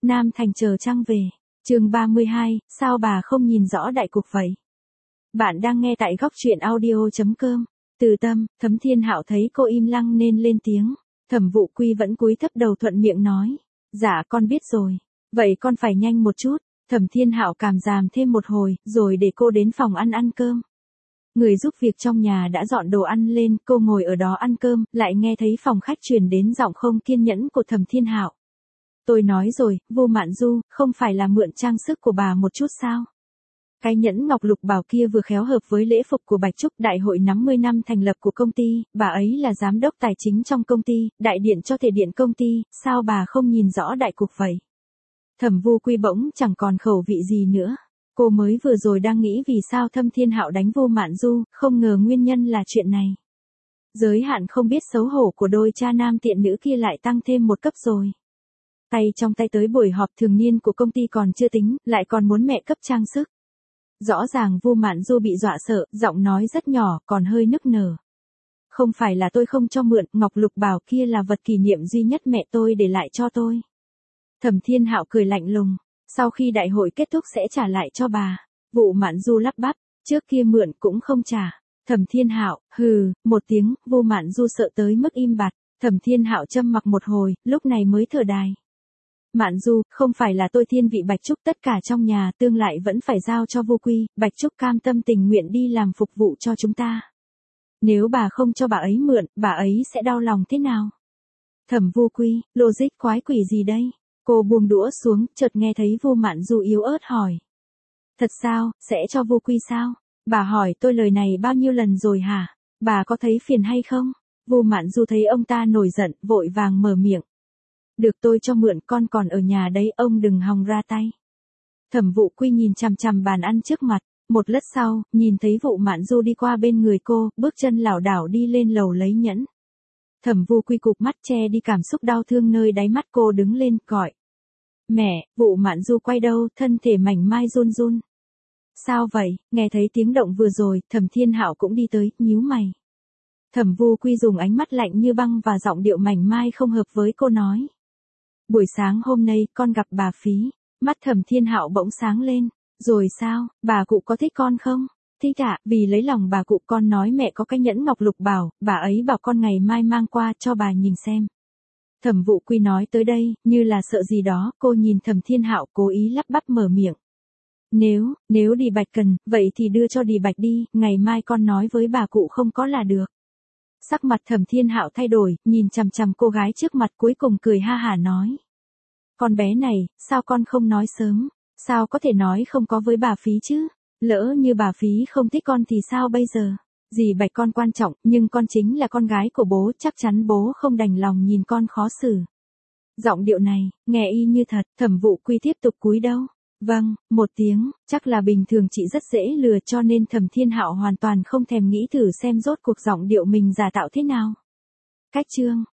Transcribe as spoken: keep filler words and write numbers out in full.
Nam Thành chờ trăng về. Chương ba mươi hai, sao bà không nhìn rõ đại cục vậy? Bạn đang nghe tại góc truyện audio chấm com. Từ Tâm, Thấm Thiên Hạo thấy cô im lặng nên lên tiếng. Thẩm Vụ Quy vẫn cúi thấp đầu thuận miệng nói, "Dạ con biết rồi, vậy con phải nhanh một chút." Thẩm Thiên Hạo cảm giảm thêm một hồi, rồi để cô đến phòng ăn ăn cơm. Người giúp việc trong nhà đã dọn đồ ăn lên, cô ngồi ở đó ăn cơm, lại nghe thấy phòng khách truyền đến giọng không kiên nhẫn của Thẩm Thiên Hạo. "Tôi nói rồi, Vô Mạn Du, không phải là mượn trang sức của bà một chút sao? Cái nhẫn ngọc lục bảo kia vừa khéo hợp với lễ phục của Bạch Trúc đại hội năm mươi năm thành lập của công ty, bà ấy là giám đốc tài chính trong công ty, đại điện cho thể điện công ty, sao bà không nhìn rõ đại cục vậy?" Thẩm Vu Quy bỗng chẳng còn khẩu vị gì nữa. Cô mới vừa rồi đang nghĩ vì sao Thâm Thiên Hạo đánh Vô Mạn Du, không ngờ nguyên nhân là chuyện này. Giới hạn không biết xấu hổ của đôi cha nam tiện nữ kia lại tăng thêm một cấp rồi. Tay trong tay tới buổi họp thường niên của công ty còn chưa tính, lại còn muốn mẹ cấp trang sức. Rõ ràng Vô Mạn Du bị dọa sợ, giọng nói rất nhỏ, còn hơi nức nở. "Không phải là tôi không cho mượn, ngọc lục bảo kia là vật kỷ niệm duy nhất mẹ tôi để lại cho tôi." Thẩm Thiên Hạo cười lạnh lùng, "Sau khi đại hội kết thúc sẽ trả lại cho bà." Vụ Mạn Du lắp bắp, "Trước kia mượn cũng không trả." Thẩm Thiên Hạo, hừ, một tiếng, Vô Mạn Du sợ tới mức im bặt. Thẩm Thiên Hạo châm mặc một hồi, lúc này mới thở dài. "Mạn Du, không phải là tôi thiên vị Bạch Trúc, tất cả trong nhà tương lại vẫn phải giao cho Vô Quy, Bạch Trúc cam tâm tình nguyện đi làm phục vụ cho chúng ta. Nếu bà không cho bà ấy mượn, bà ấy sẽ đau lòng thế nào?" Thẩm Vô Quy, logic quái quỷ gì đây? Cô buông đũa xuống, chợt nghe thấy Vô Mạn Du yếu ớt hỏi. "Thật sao, sẽ cho Vô Quy sao? Bà hỏi tôi lời này bao nhiêu lần rồi hả? Bà có thấy phiền hay không?" Vô Mạn Du thấy ông ta nổi giận, vội vàng mở miệng. "Được, tôi cho mượn, con còn ở nhà đấy, ông đừng hòng ra tay." Thẩm Vụ Quy nhìn chằm chằm bàn ăn trước mặt, một lát sau, nhìn thấy Vô Mạn Du đi qua bên người cô, bước chân lảo đảo đi lên lầu lấy nhẫn. Thẩm Vu Quy cụp mắt che đi cảm xúc đau thương nơi đáy mắt, cô đứng lên, gọi. "Mẹ!" Vô Mạn Du quay đầu, thân thể mảnh mai run run. "Sao vậy?" Nghe thấy tiếng động vừa rồi, Thẩm Thiên Hạo cũng đi tới, nhíu mày. Thẩm Vu Quy dùng ánh mắt lạnh như băng và giọng điệu mảnh mai không hợp với cô nói. "Buổi sáng hôm nay, con gặp bà Phí." Mắt Thẩm Thiên Hạo bỗng sáng lên. "Rồi sao, bà cụ có thích con không?" "Thích ạ, vì lấy lòng bà cụ con nói mẹ có cái nhẫn ngọc lục bảo, bà ấy bảo con ngày mai mang qua cho bà nhìn xem." Thẩm Vụ Quy nói tới đây, như là sợ gì đó, cô nhìn Thẩm Thiên Hạo cố ý lắp bắp mở miệng. Nếu, nếu Đi Bạch cần, vậy thì đưa cho Đi Bạch đi, ngày mai con nói với bà cụ không có là được." Sắc mặt Thẩm Thiên Hạo thay đổi, nhìn chằm chằm cô gái trước mặt, cuối cùng cười ha hả nói. "Con bé này, sao con không nói sớm? Sao có thể nói không có với bà Phí chứ? Lỡ như bà Phí không thích con thì sao bây giờ? Dì Bạch con quan trọng, nhưng con chính là con gái của bố, chắc chắn bố không đành lòng nhìn con khó xử." Giọng điệu này, nghe y như thật. Thẩm Vụ Quy tiếp tục cúi đầu. "Vâng," một tiếng, chắc là bình thường chị rất dễ lừa, cho nên Thẩm Thiên Hạo hoàn toàn không thèm nghĩ thử xem rốt cuộc giọng điệu mình giả tạo thế nào. Cách chương